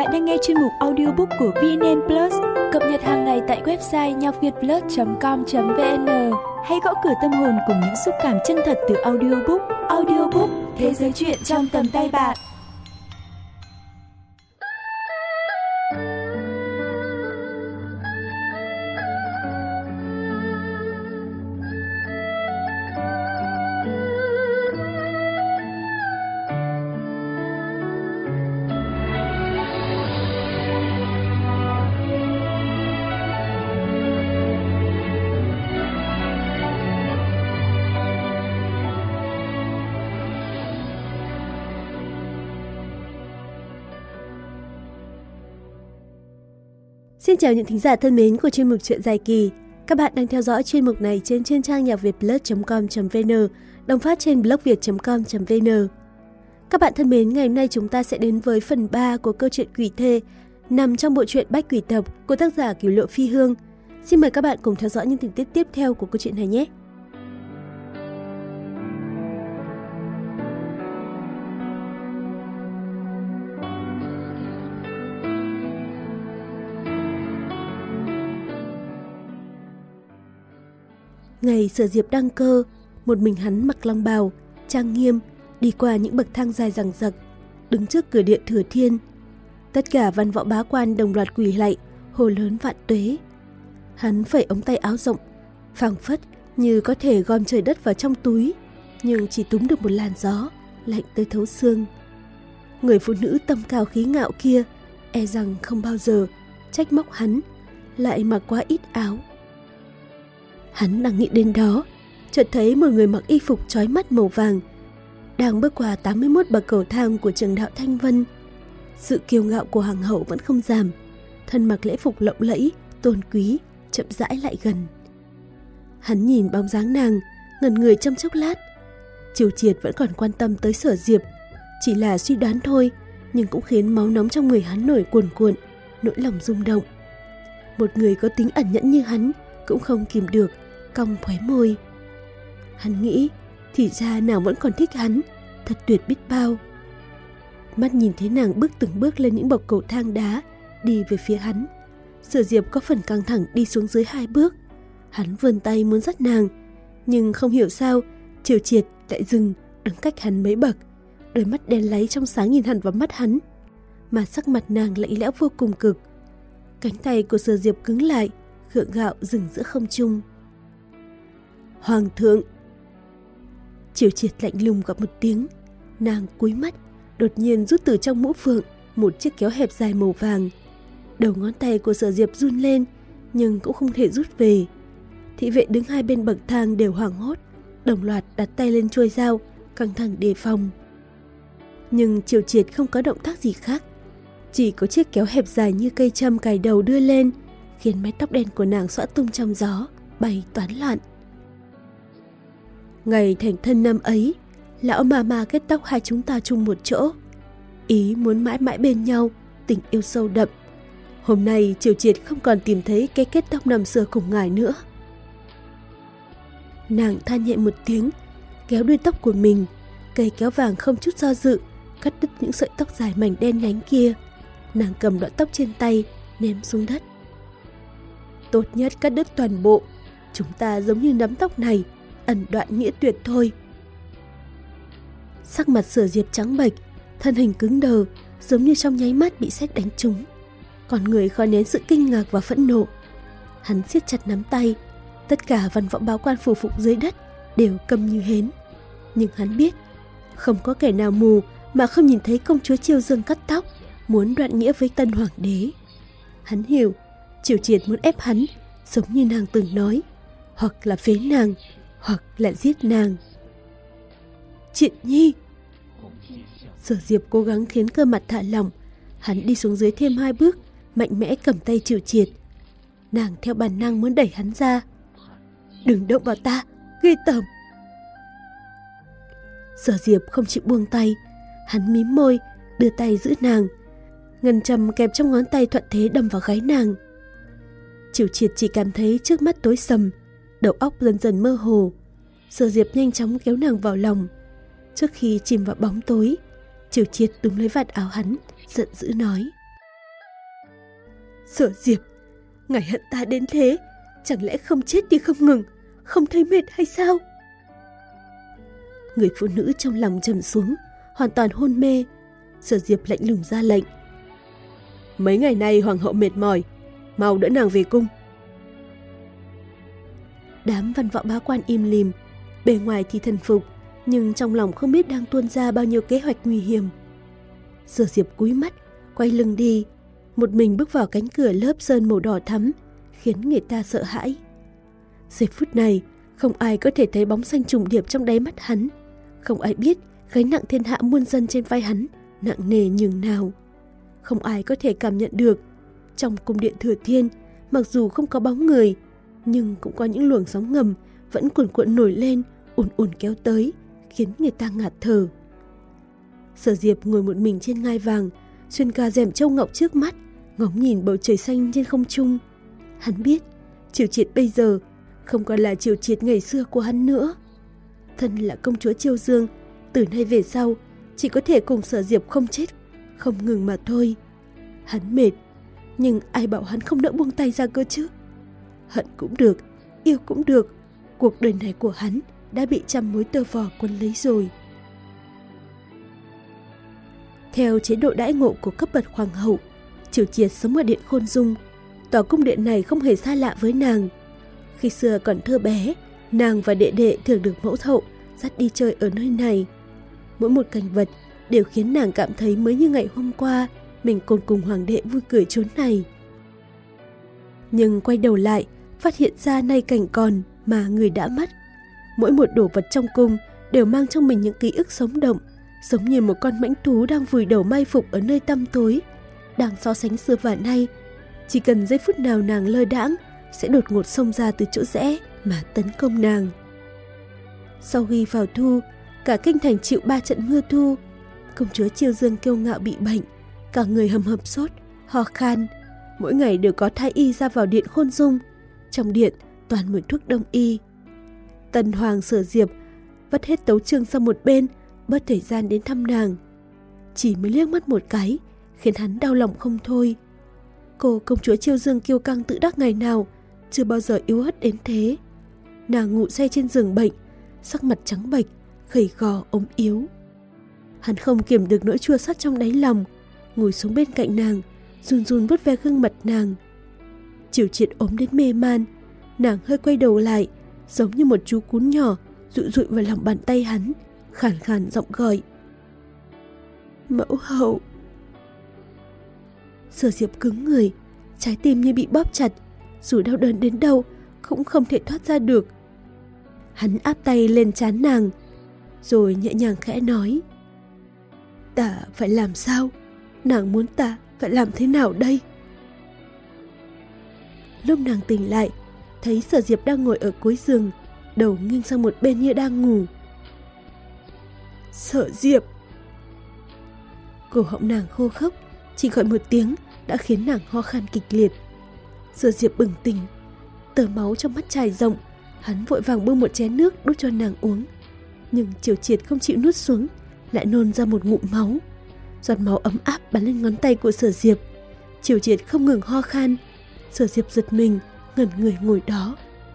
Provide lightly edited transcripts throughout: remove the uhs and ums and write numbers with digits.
Bạn đang nghe chuyên mục audiobook của VNN Plus, cập nhật hàng ngày tại website nhacvietplus.com.vn. Hãy gõ cửa tâm hồn cùng những xúc cảm chân thật từ audiobook. Audiobook, thế giới truyện trong tầm tay bạn. Xin chào những thính giả thân mến của chuyên mục Chuyện Dài Kỳ. Các bạn đang theo dõi chuyên mục này trên chuyên trang nhacvietplus.com.vn, đồng phát trên blogviet.com.vn. Các bạn thân mến, ngày hôm nay chúng ta sẽ đến với phần 3 của câu chuyện Quỷ Thê, nằm trong bộ truyện Bách Quỷ Tập của tác giả Cửu Lộ Phi Hương. Xin mời các bạn cùng theo dõi những tình tiết tiếp theo của câu chuyện này nhé. Ngày Sở Diệp đăng cơ, một mình hắn mặc long bào, trang nghiêm, đi qua những bậc thang dài dằng dặc, đứng trước cửa điện Thừa Thiên. Tất cả văn võ bá quan đồng loạt quỳ lạy, hô lớn vạn tuế. Hắn phẩy ống tay áo rộng, phảng phất như có thể gom trời đất vào trong túi, nhưng chỉ túm được một làn gió, lạnh tới thấu xương. Người phụ nữ tâm cao khí ngạo kia, e rằng không bao giờ trách móc hắn, lại mặc quá ít áo. Hắn đang nghĩ đến đó, chợt thấy một người mặc y phục chói mắt màu vàng đang bước qua 81 bậc cầu thang của trường đạo Thanh Vân. Sự kiêu ngạo của hoàng hậu vẫn không giảm, thân mặc lễ phục lộng lẫy, tôn quý, chậm rãi lại gần. Hắn nhìn bóng dáng nàng, ngẩn người trong chốc lát. Triều Triệt vẫn còn quan tâm tới Sở Diệp, chỉ là suy đoán thôi, nhưng cũng khiến máu nóng trong người hắn nổi cuồn cuộn, nỗi lòng rung động. Một người có tính ẩn nhẫn như hắn cũng không kìm được, cong khóe môi. Hắn nghĩ, thì ra nàng vẫn còn thích hắn, thật tuyệt biết bao. Mắt nhìn thấy nàng bước từng bước lên những bậc cầu thang đá, đi về phía hắn. Sở Diệp có phần căng thẳng đi xuống dưới 2 bước. Hắn vươn tay muốn dắt nàng, nhưng không hiểu sao Triều Triệt lại dừng, đứng cách hắn mấy bậc. Đôi mắt đen láy trong sáng nhìn hẳn vào mắt hắn, mà sắc mặt nàng lạnh lẽo vô cùng cực. Cánh tay của Sở Diệp cứng lại, gượng gạo dừng giữa không trung. Hoàng thượng! Triều Triệt lạnh lùng gọi một tiếng. Nàng cúi mắt, đột nhiên rút từ trong mũ phượng một chiếc kéo hẹp dài màu vàng. Đầu ngón tay của Sở Diệp run lên, nhưng cũng không thể rút về. Thị vệ đứng hai bên bậc thang đều hoảng hốt, đồng loạt đặt tay lên chuôi dao, căng thẳng đề phòng. Nhưng Triều Triệt không có động tác gì khác, chỉ có chiếc kéo hẹp dài như cây châm cài đầu đưa lên, khiến mái tóc đen của nàng xõa tung trong gió, bay toán loạn. Ngày thành thân năm ấy, lão ma kết tóc hai chúng ta chung một chỗ, ý muốn mãi mãi bên nhau, tình yêu sâu đậm. Hôm nay Triều Triệt không còn tìm thấy cái kết tóc năm xưa cùng ngài nữa. Nàng than nhẹ một tiếng, kéo đuôi tóc của mình, cây kéo vàng không chút do dự, cắt đứt những sợi tóc dài mảnh đen nhánh kia. Nàng cầm đoạn tóc trên tay, ném xuống đất. Tốt nhất cắt đứt toàn bộ, chúng ta giống như nắm tóc này, ẩn đoạn nghĩa tuyệt thôi. Sắc mặt Sở Diệp trắng bệch, thân hình cứng đờ, giống như trong nháy mắt bị sét đánh trúng. Còn người khó nén sự kinh ngạc và phẫn nộ. Hắn siết chặt nắm tay, tất cả văn võ báo quan phủ phục dưới đất đều câm như hến. Nhưng hắn biết, không có kẻ nào mù mà không nhìn thấy công chúa Chiêu Dương cắt tóc, muốn đoạn nghĩa với tân hoàng đế. Hắn hiểu, Triều Triệt muốn ép hắn, giống như nàng từng nói, hoặc là phế nàng, hoặc là giết nàng. Triệt Nhi! Sở Diệp cố gắng khiến cơ mặt thả lỏng. Hắn đi xuống dưới thêm 2 bước, mạnh mẽ cầm tay Triều Triệt. Nàng theo bản năng muốn đẩy hắn ra. Đừng động vào ta, ghê tởm! Sở Diệp không chịu buông tay. Hắn mím môi, đưa tay giữ nàng. Ngân châm kẹp trong ngón tay thuận thế đâm vào gáy nàng. Triều Triệt chỉ cảm thấy trước mắt tối sầm, đầu óc dần dần mơ hồ. Sở Diệp nhanh chóng kéo nàng vào lòng. Trước khi chìm vào bóng tối, Triều Triệt túm lấy vạt áo hắn, giận dữ nói: Sở Diệp, ngài hận ta đến thế, chẳng lẽ không chết đi không ngừng, không thấy mệt hay sao? Người phụ nữ trong lòng trầm xuống, hoàn toàn hôn mê. Sở Diệp lạnh lùng ra lệnh. Mấy ngày nay hoàng hậu mệt mỏi, mau đỡ nàng về cung. Đám văn võ bá quan im lìm, bề ngoài thì thần phục, nhưng trong lòng không biết đang tuôn ra bao nhiêu kế hoạch nguy hiểm. Sở Diệp cúi mắt, quay lưng đi, một mình bước vào cánh cửa lớp sơn màu đỏ thắm, khiến người ta sợ hãi. Giây phút này, không ai có thể thấy bóng xanh trùng điệp trong đáy mắt hắn, không ai biết gánh nặng thiên hạ muôn dân trên vai hắn nặng nề nhường nào. Không ai có thể cảm nhận được, trong cung điện Thừa Thiên, mặc dù không có bóng người, nhưng cũng có những luồng sóng ngầm vẫn cuồn cuộn nổi lên, ùn ùn kéo tới, khiến người ta ngạt thở. Sở Diệp ngồi một mình trên ngai vàng, xuyên qua rèm châu ngọc trước mắt, ngóng nhìn bầu trời xanh trên không trung. Hắn biết, Triều Triệt bây giờ không còn là Triều Triệt ngày xưa của hắn nữa. Thân là công chúa Chiêu Dương, từ nay về sau chỉ có thể cùng Sở Diệp không chết không ngừng mà thôi. Hắn mệt, nhưng ai bảo hắn không nỡ buông tay ra cơ chứ? Hận cũng được, yêu cũng được, cuộc đời này của hắn đã bị trăm mối tơ vò quấn lấy rồi. Theo chế độ đãi ngộ của cấp bậc hoàng hậu, Triều Triệt sống ở điện Khôn Dung. Tòa cung điện này không hề xa lạ với nàng. Khi xưa còn thơ bé, nàng và đệ đệ thường được mẫu hậu dắt đi chơi ở nơi này. Mỗi một cảnh vật đều khiến nàng cảm thấy mới như ngày hôm qua mình còn cùng hoàng đệ vui cười chốn này. Nhưng quay đầu lại, phát hiện ra nay cảnh còn mà người đã mất. Mỗi một đồ vật trong cung đều mang trong mình những ký ức sống động, giống như một con mãnh thú đang vùi đầu mai phục ở nơi tăm tối, đang so sánh xưa và nay. Chỉ cần giây phút nào nàng lơ đãng, sẽ đột ngột xông ra từ chỗ rẽ mà tấn công nàng. Sau khi vào thu, cả kinh thành chịu 3 trận mưa thu. Công chúa Chiêu Dương kiêu ngạo bị bệnh, cả người hầm hập sốt, ho khan. Mỗi ngày đều có thái y ra vào điện Khôn Dung. Trong điện toàn mùi thuốc đông y. Tần hoàng Sở Diệp vất hết tấu chương sang một bên, bớt thời gian đến thăm nàng. Chỉ mới liếc mắt một cái, khiến hắn đau lòng không thôi. Cô công chúa Chiêu Dương kiêu căng tự đắc ngày nào chưa bao giờ yếu ớt đến thế. Nàng ngủ say trên giường bệnh, sắc mặt trắng bệch, gầy gò ốm yếu. Hắn không kiềm được nỗi chua xót trong đáy lòng, ngồi xuống bên cạnh nàng, run run vuốt ve gương mặt nàng. Triều Triệt ốm đến mê man, nàng hơi quay đầu lại, giống như một chú cún nhỏ dụi dụi vào lòng bàn tay hắn, khàn khàn giọng gọi. Mẫu hậu. Sở Diệp cứng người, trái tim như bị bóp chặt, dù đau đớn đến đâu cũng không thể thoát ra được. Hắn áp tay lên trán nàng, rồi nhẹ nhàng khẽ nói. Ta phải làm sao? Nàng muốn ta phải làm thế nào đây? Lúc nàng tỉnh lại, thấy Sở Diệp đang ngồi ở cuối giường, đầu nghiêng sang một bên như đang ngủ. Sở Diệp! Cổ họng nàng khô khốc, chỉ gọi một tiếng đã khiến nàng ho khan kịch liệt. Sở Diệp bừng tỉnh, tờ máu trong mắt trải rộng, hắn vội vàng bưng một chén nước đút cho nàng uống. Nhưng Triều Triệt không chịu nuốt xuống, lại nôn ra một ngụm máu. Giọt máu ấm áp bắn lên ngón tay của Sở Diệp. Triều Triệt không ngừng ho khan. Sở Diệp giật mình, ngẩn người ngồi đó.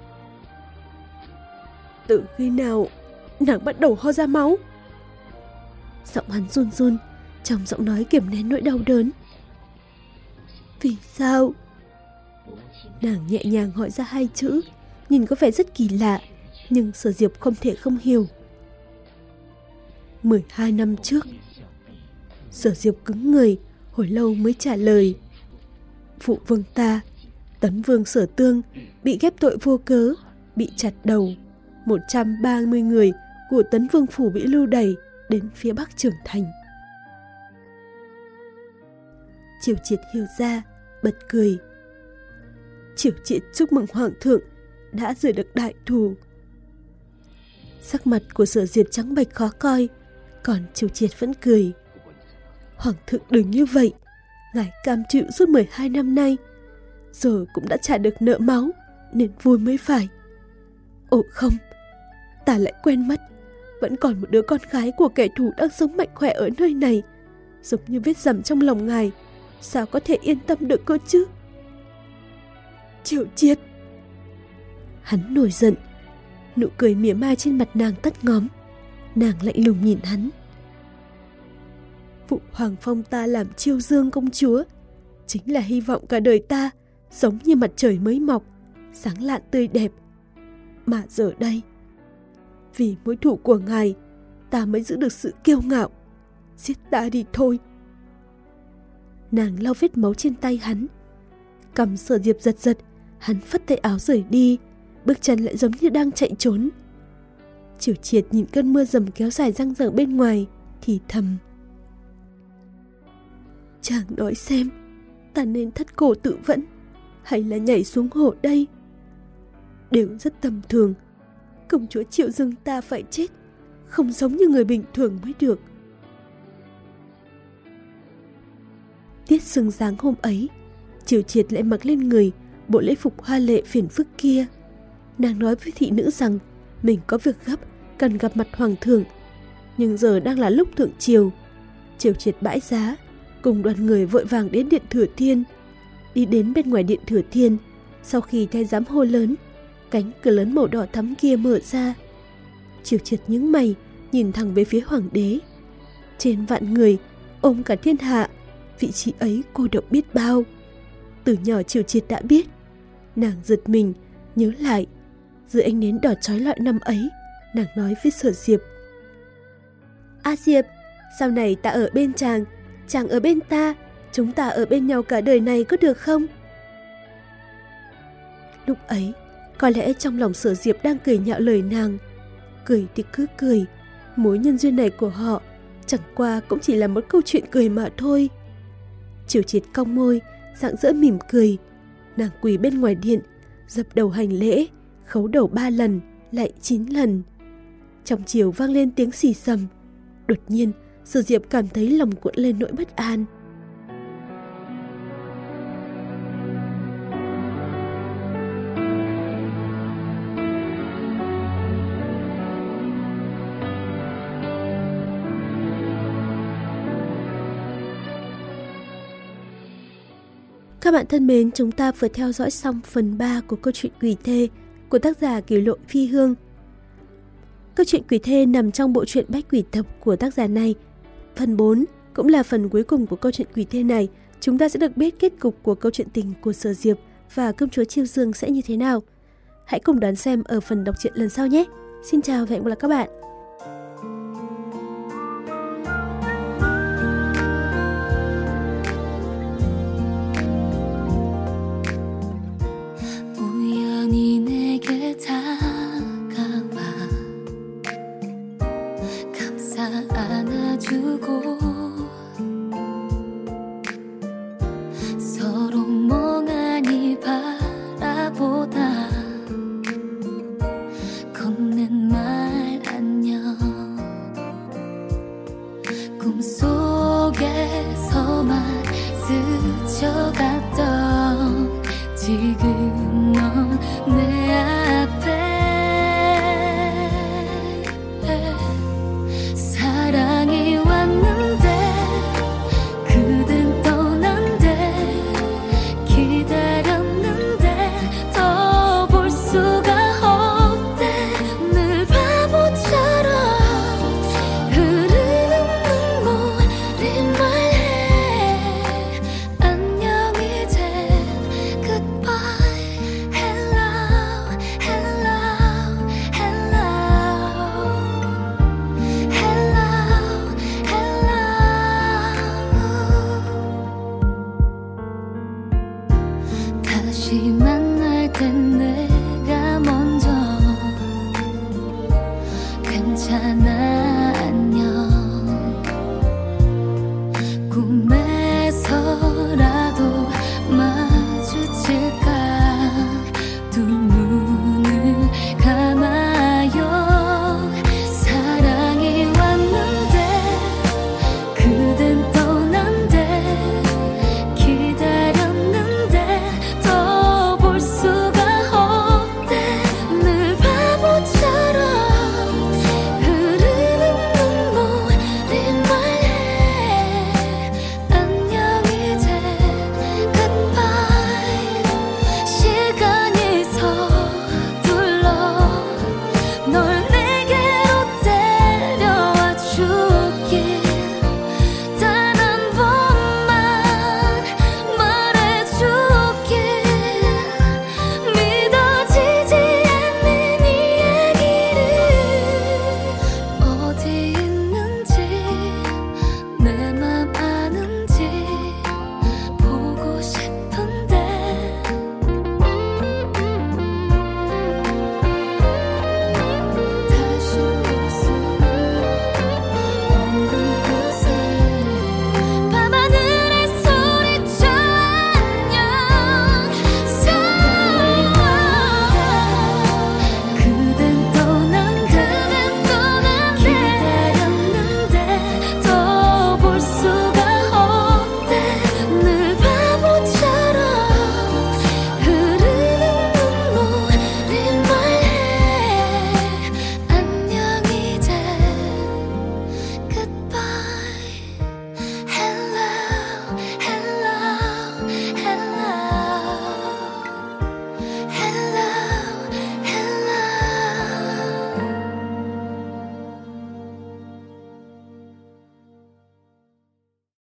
Từ khi nào nàng bắt đầu ho ra máu? Giọng hắn run run, trong giọng nói kiềm nén nỗi đau đớn. Vì sao? Nàng nhẹ nhàng hỏi ra 2 chữ, nhìn có vẻ rất kỳ lạ, nhưng Sở Diệp không thể không hiểu. 12 năm trước. Sở Diệp cứng người, hồi lâu mới trả lời. Phụ vương ta, Tấn vương Sở Tương, bị ghép tội vô cớ, bị chặt đầu. 130 người của Tấn vương phủ bị lưu đày đến phía bắc Trường Thành. Triều Triệt hiểu ra, bật cười. Triều Triệt chúc mừng hoàng thượng đã rửa được đại thù. Sắc mặt của Sở Diệp trắng bệch khó coi, còn Triều Triệt vẫn cười. Hoàng thượng đừng như vậy, ngài cam chịu suốt 12 năm nay, giờ cũng đã trả được nợ máu, nên vui mới phải. Ồ không, ta lại quên mất, vẫn còn một đứa con gái của kẻ thù đang sống mạnh khỏe ở nơi này, giống như vết rằm trong lòng ngài, sao có thể yên tâm được cơ chứ? Triệu Triệt! Hắn nổi giận, nụ cười mỉa mai trên mặt nàng tắt ngóm. Nàng lạnh lùng nhìn hắn. Phụ hoàng phong ta làm Chiêu Dương công chúa, chính là hy vọng cả đời ta giống như mặt trời mới mọc, sáng lạn tươi đẹp. Mà giờ đây, vì mối thù của ngài, ta mới giữ được sự kiêu ngạo. Giết ta đi thôi. Nàng lau vết máu trên tay hắn. Cầm Sở Diệp giật giật, hắn phất tay áo rời đi, bước chân lại giống như đang chạy trốn. Triệu Triệt nhìn cơn mưa dầm kéo dài dang dở bên ngoài, thì thầm: chàng nói xem, ta nên thắt cổ tự vẫn hay là nhảy xuống hồ đây? Đều rất tầm thường. Công chúa Triệu Dương ta phải chết, không giống như người bình thường mới được. Tiết sương giáng hôm ấy, Triệu Triệt lại mặc lên người bộ lễ phục hoa lệ phiền phức kia. Nàng nói với thị nữ rằng mình có việc gấp, cần gặp mặt hoàng thượng. Nhưng giờ đang là lúc thượng triều. Triệu Triệt bãi giá, cùng đoàn người vội vàng đến điện Thừa Thiên. Đi đến bên ngoài điện Thừa Thiên, sau khi thái giám hô lớn, cánh cửa lớn màu đỏ thắm kia mở ra. Triệu Triệt nhướng mày, nhìn thẳng về phía hoàng đế. Trên vạn người, ôm cả thiên hạ, vị trí ấy cô độc biết bao. Từ nhỏ Triệu Triệt đã biết. Nàng giật mình, nhớ lại. Dưới ánh nến đỏ chói lọi năm ấy, nàng nói với Sở Diệp: A Diệp, sau này ta ở bên chàng, chàng ở bên ta, chúng ta ở bên nhau cả đời này có được không? Lúc ấy, có lẽ trong lòng Sở Diệp đang cười nhạo lời nàng. Cười thì cứ cười, mối nhân duyên này của họ chẳng qua cũng chỉ là một câu chuyện cười mà thôi. Triệu Triệt cong môi, rạng rỡ mỉm cười. Nàng quỳ bên ngoài điện, dập đầu hành lễ, khấu đầu 3 lần, lại 9 lần. Trong chiều vang lên tiếng xì xầm. Đột nhiên, Sở Diệp cảm thấy lòng cuộn lên nỗi bất an. Các bạn thân mến, chúng ta vừa theo dõi xong phần 3 của câu chuyện Quỷ Thê của tác giả Kiều Lộ Phi Hương. Câu chuyện Quỷ Thê nằm trong bộ truyện Bách Quỷ Tập của tác giả này. Phần 4 cũng là phần cuối cùng của câu chuyện Quỷ Thê này. Chúng ta sẽ được biết kết cục của câu chuyện tình của Sở Diệp và công chúa Chiêu Dương sẽ như thế nào. Hãy cùng đón xem ở phần đọc truyện lần sau nhé. Xin chào và hẹn gặp lại các bạn.